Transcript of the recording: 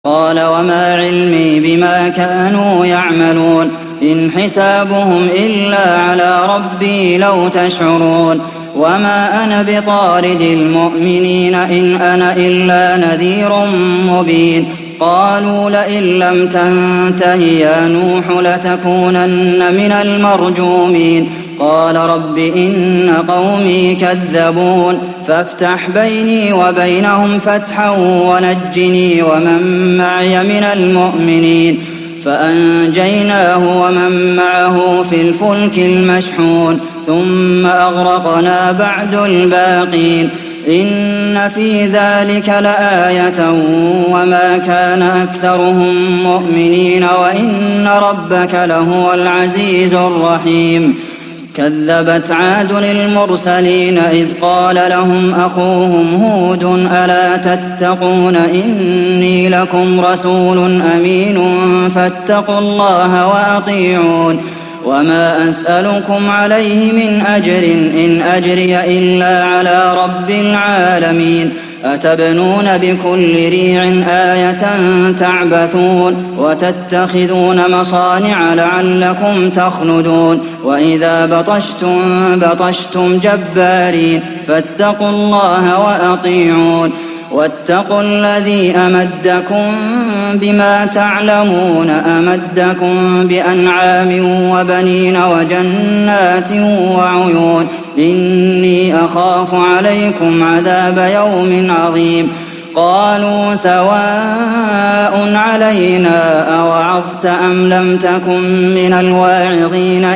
قال وما علمي بما كانوا يعملون إن حسابهم إلا على ربي لو تشعرون وما أنا بطارد المؤمنين إن أنا إلا نذير مبين قالوا لئن لم تنته يا نوح لتكونن من المرجومين قال رب إن قومي كذبون فافتح بيني وبينهم فتحا ونجني ومن معي من المؤمنين فأنجيناه ومن معه في الفلك المشحون ثم أغرقنا بعد الباقين إن في ذلك لآية وما كان أكثرهم مؤمنين وإن ربك لهو العزيز الرحيم كذبت عاد المرسلين إذ قال لهم أخوهم هود ألا تتقون إني لكم رسول أمين فاتقوا الله وأطيعون وما أسألكم عليه من أجر إن أجري إلا على رب العالمين أتبنون بكل ريع آية تعبثون وتتخذون مصانع لعلكم تخلدون وإذا بطشتم بطشتم جبارين فاتقوا الله وأطيعون واتقوا الذي أمدكم بما تعلمون أمدكم بأنعام وبنين وجنات وعيون إني أخاف عليكم عذاب يوم عظيم قالوا سواء علينا أوعظت أم لم تكن من الواعظين